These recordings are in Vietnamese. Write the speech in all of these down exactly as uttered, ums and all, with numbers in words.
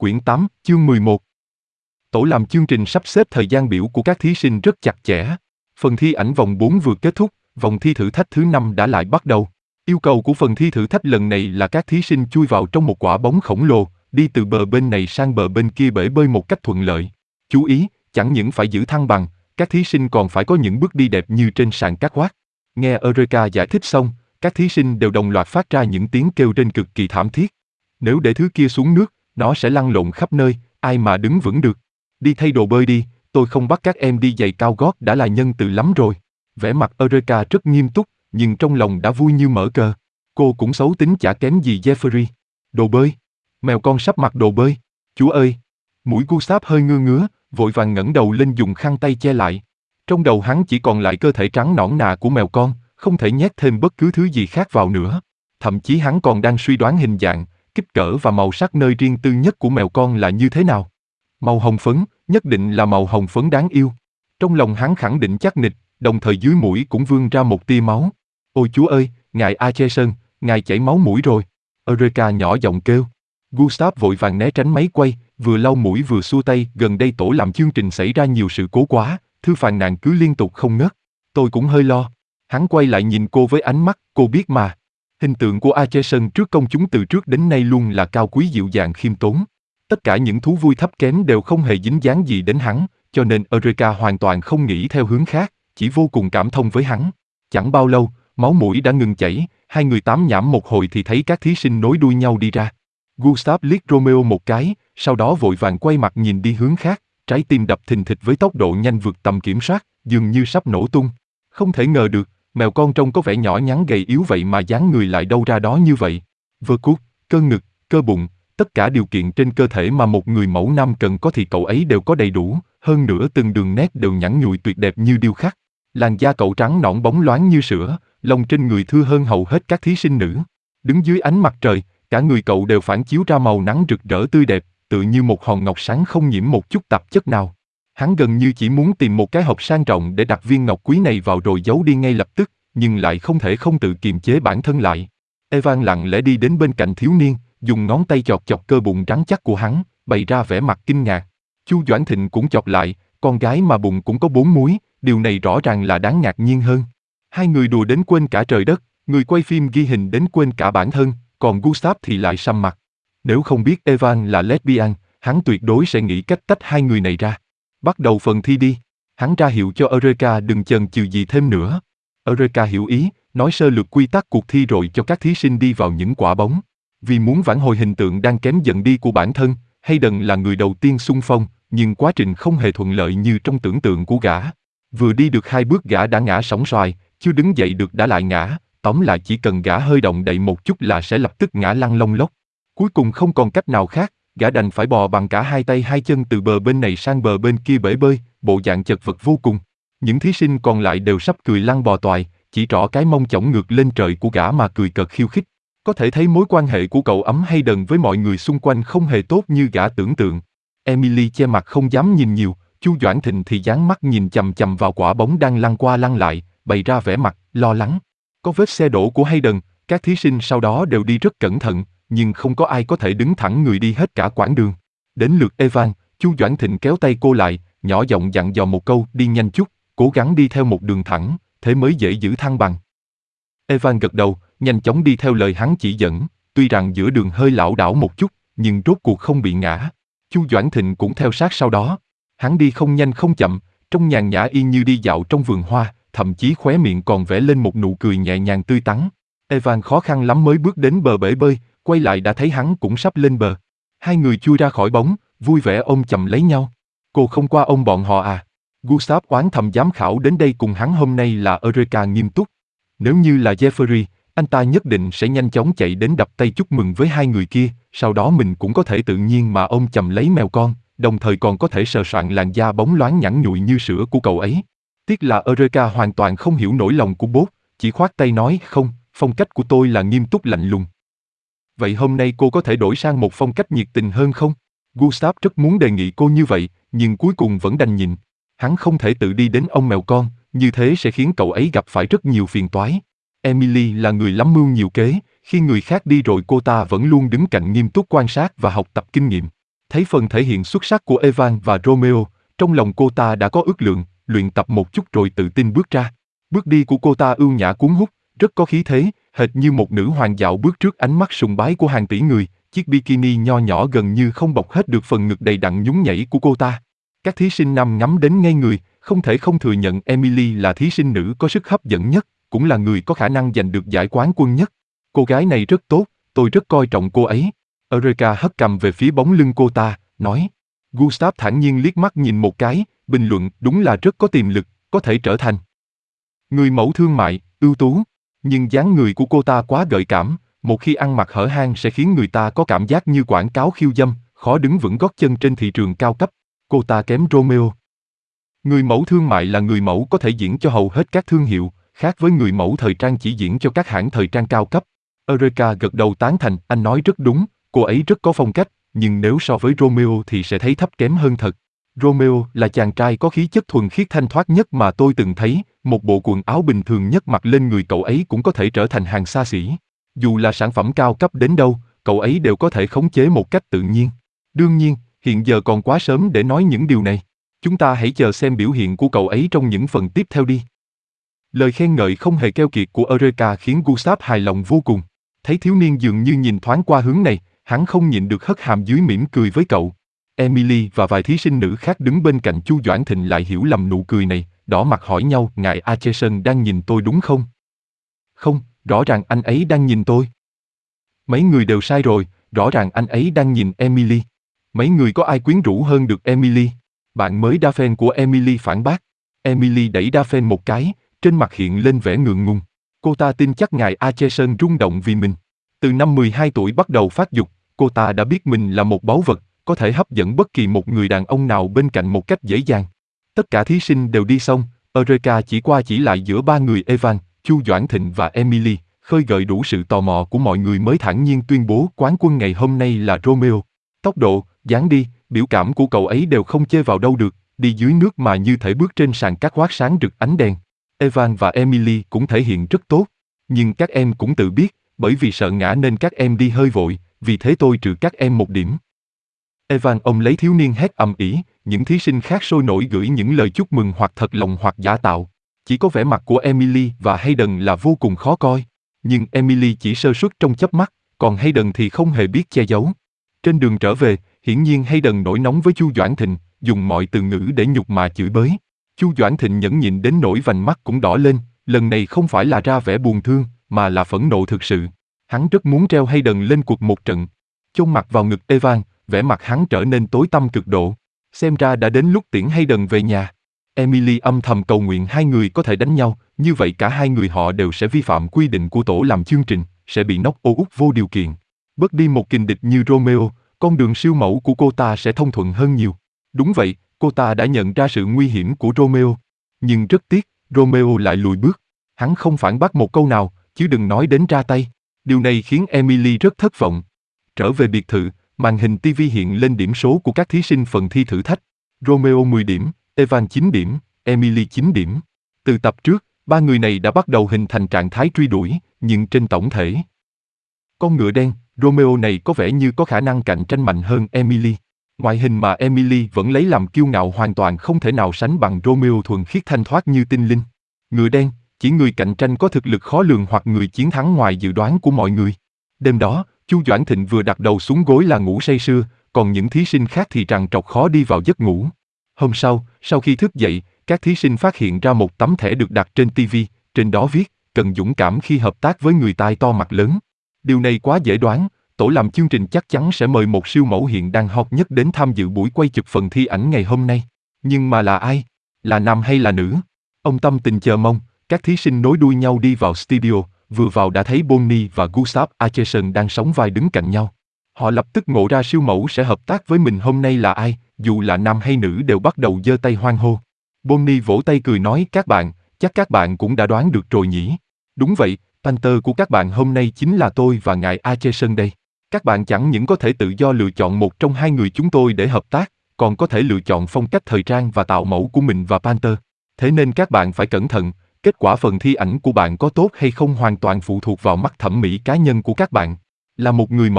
Quyển tám, chương mười một. Tổ làm chương trình sắp xếp thời gian biểu của các thí sinh rất chặt chẽ. Phần thi ảnh vòng bốn vừa kết thúc, vòng thi thử thách thứ năm đã lại bắt đầu. Yêu cầu của phần thi thử thách lần này là các thí sinh chui vào trong một quả bóng khổng lồ, đi từ bờ bên này sang bờ bên kia bể bơi một cách thuận lợi. Chú ý, chẳng những phải giữ thăng bằng, các thí sinh còn phải có những bước đi đẹp như trên sàn catwalk. Nghe Eureka giải thích xong, các thí sinh đều đồng loạt phát ra những tiếng kêu rên cực kỳ thảm thiết. Nếu để thứ kia xuống nước, nó sẽ lăn lộn khắp nơi, ai mà đứng vững được. Đi thay đồ bơi đi, tôi không bắt các em đi giày cao gót đã là nhân từ lắm rồi. Vẻ mặt Eureka rất nghiêm túc, nhưng trong lòng đã vui như mở cờ. Cô cũng xấu tính chả kém gì Jeffrey. Đồ bơi. Mèo con sắp mặc đồ bơi. Chúa ơi! Mũi Gustav hơi ngơ ngứa, vội vàng ngẩng đầu lên dùng khăn tay che lại. Trong đầu hắn chỉ còn lại cơ thể trắng nõn nà của mèo con, không thể nhét thêm bất cứ thứ gì khác vào nữa. Thậm chí hắn còn đang suy đoán hình dạng, kích cỡ và màu sắc nơi riêng tư nhất của mèo con là như thế nào. Màu hồng phấn, nhất định là màu hồng phấn đáng yêu. Trong lòng hắn khẳng định chắc nịch, đồng thời dưới mũi cũng vươn ra một tia máu. Ôi Chúa ơi, ngài Acheson, ngài chảy máu mũi rồi. Eureka nhỏ giọng kêu. Gustav vội vàng né tránh máy quay, vừa lau mũi vừa xua tay. Gần đây tổ làm chương trình xảy ra nhiều sự cố quá, thư phàn nàn cứ liên tục không ngớt. Tôi cũng hơi lo. Hắn quay lại nhìn cô với ánh mắt, cô biết mà. Hình tượng của Acheson trước công chúng từ trước đến nay luôn là cao quý dịu dàng khiêm tốn. Tất cả những thú vui thấp kém đều không hề dính dáng gì đến hắn, cho nên Eureka hoàn toàn không nghĩ theo hướng khác, chỉ vô cùng cảm thông với hắn. Chẳng bao lâu, máu mũi đã ngừng chảy, hai người tám nhảm một hồi thì thấy các thí sinh nối đuôi nhau đi ra. Gustav liếc Romeo một cái, sau đó vội vàng quay mặt nhìn đi hướng khác, trái tim đập thình thịch với tốc độ nhanh vượt tầm kiểm soát, dường như sắp nổ tung. Không thể ngờ được, mèo con trông có vẻ nhỏ nhắn gầy yếu vậy mà dáng người lại đâu ra đó như vậy. Vơ cút, cơ ngực, cơ bụng, tất cả điều kiện trên cơ thể mà một người mẫu nam cần có thì cậu ấy đều có đầy đủ, hơn nữa từng đường nét đều nhẵn nhụi tuyệt đẹp như điêu khắc. Làn da cậu trắng nõn bóng loáng như sữa, lông trên người thưa hơn hầu hết các thí sinh nữ. Đứng dưới ánh mặt trời, cả người cậu đều phản chiếu ra màu nắng rực rỡ tươi đẹp, tự như một hòn ngọc sáng không nhiễm một chút tạp chất nào. Hắn gần như chỉ muốn tìm một cái hộp sang trọng để đặt viên ngọc quý này vào rồi giấu đi ngay lập tức, nhưng lại không thể không tự kiềm chế bản thân lại. Evan lặng lẽ đi đến bên cạnh thiếu niên, dùng ngón tay chọt chọt cơ bụng rắn chắc của hắn, bày ra vẻ mặt kinh ngạc. Chu Doãn Thịnh cũng chọc lại, con gái mà bụng cũng có bốn múi, điều này rõ ràng là đáng ngạc nhiên hơn. Hai người đùa đến quên cả trời đất, người quay phim ghi hình đến quên cả bản thân, còn Gustav thì lại sầm mặt. Nếu không biết Evan là lesbian, hắn tuyệt đối sẽ nghĩ cách tách hai người này ra. Bắt đầu phần thi đi. Hắn ra hiệu cho Eureka đừng chần chừ gì thêm nữa. Eureka hiểu ý, nói sơ lược quy tắc cuộc thi rồi cho các thí sinh đi vào những quả bóng. Vì muốn vãn hồi hình tượng đang kém dần đi của bản thân, Hayden là người đầu tiên xung phong, nhưng quá trình không hề thuận lợi như trong tưởng tượng của gã. Vừa đi được hai bước gã đã ngã sóng xoài, chưa đứng dậy được đã lại ngã, tóm lại chỉ cần gã hơi động đậy một chút là sẽ lập tức ngã lăn lông lốc. Cuối cùng không còn cách nào khác, gã đành phải bò bằng cả hai tay hai chân từ bờ bên này sang bờ bên kia bể bơi, bộ dạng chật vật vô cùng. Những thí sinh còn lại đều sắp cười lăn bò toài, chỉ trỏ cái mông chổng ngược lên trời của gã mà cười cợt khiêu khích. Có thể thấy mối quan hệ của cậu ấm Hayden với mọi người xung quanh không hề tốt như gã tưởng tượng. Emily che mặt không dám nhìn nhiều, Chu Doãn Thịnh thì dán mắt nhìn chằm chằm vào quả bóng đang lăn qua lăn lại, bày ra vẻ mặt lo lắng. Có vết xe đổ của Hayden, các thí sinh sau đó đều đi rất cẩn thận, nhưng không có ai có thể đứng thẳng người đi hết cả quãng đường. Đến lượt Evan, Chu Doãn Thịnh kéo tay cô lại, nhỏ giọng dặn dò một câu, đi nhanh chút, cố gắng đi theo một đường thẳng, thế mới dễ giữ thăng bằng. Evan gật đầu, nhanh chóng đi theo lời hắn chỉ dẫn, tuy rằng giữa đường hơi lảo đảo một chút, nhưng rốt cuộc không bị ngã. Chu Doãn Thịnh cũng theo sát sau đó. Hắn đi không nhanh không chậm, trông nhàn nhã y như đi dạo trong vườn hoa, thậm chí khóe miệng còn vẽ lên một nụ cười nhẹ nhàng tươi tắn. Evan khó khăn lắm mới bước đến bờ bể bơi, quay lại đã thấy hắn cũng sắp lên bờ. Hai người chui ra khỏi bóng, vui vẻ ôm chầm lấy nhau. Cô không qua ôm bọn họ à? Gustav oán thầm giám khảo đến đây cùng hắn hôm nay là Eureka nghiêm túc. Nếu như là Jeffrey, anh ta nhất định sẽ nhanh chóng chạy đến đập tay chúc mừng với hai người kia, sau đó mình cũng có thể tự nhiên mà ôm chầm lấy mèo con, đồng thời còn có thể sờ soạng làn da bóng loáng nhẵn nhụi như sữa của cậu ấy. Tiếc là Eureka hoàn toàn không hiểu nỗi lòng của bố, chỉ khoát tay nói không, phong cách của tôi là nghiêm túc lạnh lùng. Vậy hôm nay cô có thể đổi sang một phong cách nhiệt tình hơn không? Gustav rất muốn đề nghị cô như vậy, nhưng cuối cùng vẫn đành nhịn. Hắn không thể tự đi đến ông mèo con, như thế sẽ khiến cậu ấy gặp phải rất nhiều phiền toái. Emily là người lắm mưu nhiều kế, khi người khác đi rồi cô ta vẫn luôn đứng cạnh nghiêm túc quan sát và học tập kinh nghiệm. Thấy phần thể hiện xuất sắc của Evan và Romeo, trong lòng cô ta đã có ước lượng, luyện tập một chút rồi tự tin bước ra. Bước đi của cô ta ưu nhã cuốn hút, rất có khí thế, hệt như một nữ hoàng dạo bước trước ánh mắt sùng bái của hàng tỷ người. Chiếc bikini nho nhỏ gần như không bọc hết được phần ngực đầy đặn nhún nhảy của cô ta. Các thí sinh nam ngắm đến ngây người, không thể không thừa nhận Emily là thí sinh nữ có sức hấp dẫn nhất, cũng là người có khả năng giành được giải quán quân nhất. Cô gái này rất tốt, tôi rất coi trọng cô ấy. Eureka hất cằm về phía bóng lưng cô ta, nói. Gustav thản nhiên liếc mắt nhìn một cái, bình luận đúng là rất có tiềm lực, có thể trở thành người mẫu thương mại, ưu tú. Nhưng dáng người của cô ta quá gợi cảm, một khi ăn mặc hở hang sẽ khiến người ta có cảm giác như quảng cáo khiêu dâm, khó đứng vững gót chân trên thị trường cao cấp. Cô ta kém Romeo. Người mẫu thương mại là người mẫu có thể diễn cho hầu hết các thương hiệu, khác với người mẫu thời trang chỉ diễn cho các hãng thời trang cao cấp. Eureka gật đầu tán thành, anh nói rất đúng, cô ấy rất có phong cách, nhưng nếu so với Romeo thì sẽ thấy thấp kém hơn thật. Romeo là chàng trai có khí chất thuần khiết thanh thoát nhất mà tôi từng thấy, một bộ quần áo bình thường nhất mặc lên người cậu ấy cũng có thể trở thành hàng xa xỉ. Dù là sản phẩm cao cấp đến đâu, cậu ấy đều có thể khống chế một cách tự nhiên. Đương nhiên, hiện giờ còn quá sớm để nói những điều này. Chúng ta hãy chờ xem biểu hiện của cậu ấy trong những phần tiếp theo đi. Lời khen ngợi không hề keo kiệt của Eureka khiến Gustav hài lòng vô cùng. Thấy thiếu niên dường như nhìn thoáng qua hướng này, hắn không nhịn được hất hàm dưới mỉm cười với cậu. Emily và vài thí sinh nữ khác đứng bên cạnh Chu Doãn Thịnh lại hiểu lầm nụ cười này, đỏ mặt hỏi nhau, ngài Acheson đang nhìn tôi đúng không? Không, rõ ràng anh ấy đang nhìn tôi. Mấy người đều sai rồi, rõ ràng anh ấy đang nhìn Emily. Mấy người có ai quyến rũ hơn được Emily? Bạn mới đa fan của Emily phản bác. Emily đẩy đa fan một cái, trên mặt hiện lên vẻ ngượng ngùng. Cô ta tin chắc ngài Acheson rung động vì mình. Từ năm mười hai tuổi bắt đầu phát dục, cô ta đã biết mình là một báu vật, có thể hấp dẫn bất kỳ một người đàn ông nào bên cạnh một cách dễ dàng. Tất cả thí sinh đều đi xong, Eureka chỉ qua chỉ lại giữa ba người Evan, Chu Doãn Thịnh và Emily, khơi gợi đủ sự tò mò của mọi người mới thản nhiên tuyên bố quán quân ngày hôm nay là Romeo. Tốc độ, dáng đi, biểu cảm của cậu ấy đều không chê vào đâu được, đi dưới nước mà như thể bước trên sàn cát hoác sáng rực ánh đèn. Evan và Emily cũng thể hiện rất tốt, nhưng các em cũng tự biết, bởi vì sợ ngã nên các em đi hơi vội, vì thế tôi trừ các em một điểm. Evan ông lấy thiếu niên hét ầm ĩ, những thí sinh khác sôi nổi gửi những lời chúc mừng hoặc thật lòng hoặc giả tạo. Chỉ có vẻ mặt của Emily và Hayden là vô cùng khó coi. Nhưng Emily chỉ sơ suất trong chớp mắt, còn Hayden thì không hề biết che giấu. Trên đường trở về, hiển nhiên Hayden nổi nóng với Chu Doãn Thịnh, dùng mọi từ ngữ để nhục mạ chửi bới. Chu Doãn Thịnh nhẫn nhịn đến nỗi vành mắt cũng đỏ lên, lần này không phải là ra vẻ buồn thương, mà là phẫn nộ thực sự. Hắn rất muốn treo Hayden lên cuộc một trận. Chôn mặt vào ngực Evan, vẻ mặt hắn trở nên tối tăm cực độ. Xem ra đã đến lúc tiễn Hayden về nhà. Emily âm thầm cầu nguyện hai người có thể đánh nhau, như vậy cả hai người họ đều sẽ vi phạm quy định của tổ làm chương trình, sẽ bị knock out vô điều kiện. Bớt đi một kình địch như Romeo, con đường siêu mẫu của cô ta sẽ thông thuận hơn nhiều. Đúng vậy, cô ta đã nhận ra sự nguy hiểm của Romeo. Nhưng rất tiếc, Romeo lại lùi bước. Hắn không phản bác một câu nào, chứ đừng nói đến ra tay. Điều này khiến Emily rất thất vọng. Trở về biệt thự, màn hình ti vi hiện lên điểm số của các thí sinh phần thi thử thách. Romeo mười điểm, Evan chín điểm, Emily chín điểm. Từ tập trước, ba người này đã bắt đầu hình thành trạng thái truy đuổi, nhưng trên tổng thể. Con ngựa đen, Romeo này có vẻ như có khả năng cạnh tranh mạnh hơn Emily. Ngoại hình mà Emily vẫn lấy làm kiêu ngạo hoàn toàn không thể nào sánh bằng Romeo thuần khiết thanh thoát như tinh linh. Ngựa đen, chỉ người cạnh tranh có thực lực khó lường hoặc người chiến thắng ngoài dự đoán của mọi người. Đêm đó, Chu Doãn Thịnh vừa đặt đầu xuống gối là ngủ say sưa, còn những thí sinh khác thì trằn trọc khó đi vào giấc ngủ. Hôm sau, sau khi thức dậy, các thí sinh phát hiện ra một tấm thẻ được đặt trên ti vi, trên đó viết, cần dũng cảm khi hợp tác với người tai to mặt lớn. Điều này quá dễ đoán, tổ làm chương trình chắc chắn sẽ mời một siêu mẫu hiện đang hot nhất đến tham dự buổi quay chụp phần thi ảnh ngày hôm nay. Nhưng mà là ai? Là nam hay là nữ? Ông tâm tình chờ mong, các thí sinh nối đuôi nhau đi vào studio, vừa vào đã thấy Bonnie và Gustav Acheson đang sóng vai đứng cạnh nhau. Họ lập tức ngộ ra siêu mẫu sẽ hợp tác với mình hôm nay là ai, dù là nam hay nữ đều bắt đầu giơ tay hoan hô. Bonnie vỗ tay cười nói, các bạn, chắc các bạn cũng đã đoán được rồi nhỉ? Đúng vậy, Panther của các bạn hôm nay chính là tôi và ngài Acheson đây. Các bạn chẳng những có thể tự do lựa chọn một trong hai người chúng tôi để hợp tác, còn có thể lựa chọn phong cách thời trang và tạo mẫu của mình và Panther. Thế nên các bạn phải cẩn thận, kết quả phần thi ảnh của bạn có tốt hay không hoàn toàn phụ thuộc vào mắt thẩm mỹ cá nhân của các bạn. Là một người mẫu,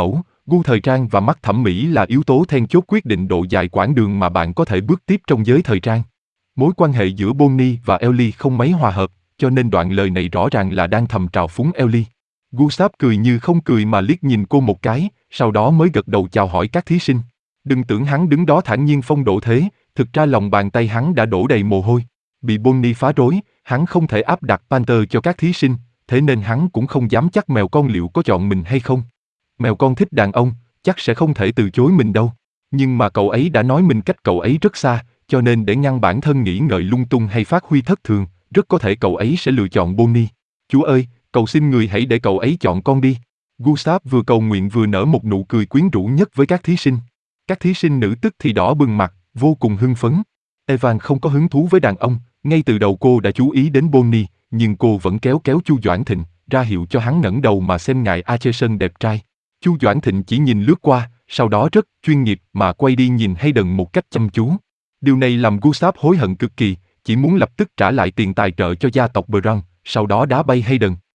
Gu thời trang và mắt thẩm mỹ là yếu tố then chốt quyết định độ dài quãng đường mà bạn có thể bước tiếp trong giới thời trang. Mối quan hệ giữa Bonnie và Ellie không mấy hòa hợp, cho nên đoạn lời này rõ ràng là đang thầm trào phúng Ellie. Gustav cười như không cười mà liếc nhìn cô một cái, sau đó mới gật đầu chào hỏi các thí sinh. Đừng tưởng hắn đứng đó thản nhiên phong độ thế, thực ra lòng bàn tay hắn đã đổ đầy mồ hôi. Bị Bonnie phá rối, hắn không thể áp đặt Panther cho các thí sinh, thế nên hắn cũng không dám chắc mèo con liệu có chọn mình hay không. Mèo con thích đàn ông, chắc sẽ không thể từ chối mình đâu. Nhưng mà cậu ấy đã nói mình cách cậu ấy rất xa, cho nên để ngăn bản thân nghĩ ngợi lung tung hay phát huy thất thường, rất có thể cậu ấy sẽ lựa chọn Bonnie. Chúa ơi, cầu xin người hãy để cậu ấy chọn con đi. Gustav vừa cầu nguyện vừa nở một nụ cười quyến rũ nhất với các thí sinh. Các thí sinh nữ tức thì đỏ bừng mặt, vô cùng hưng phấn. Evan không có hứng thú với đàn ông, ngay từ đầu cô đã chú ý đến Bonnie, nhưng cô vẫn kéo kéo Chu Doãn Thịnh, ra hiệu cho hắn ngẩng đầu mà xem ngài Acheson đẹp trai. Chu Doãn Thịnh chỉ nhìn lướt qua, sau đó rất chuyên nghiệp mà quay đi nhìn Hayden một cách chăm chú. Điều này làm Gustav hối hận cực kỳ, chỉ muốn lập tức trả lại tiền tài trợ cho gia tộc Brown, sau đó đá bay Hayden.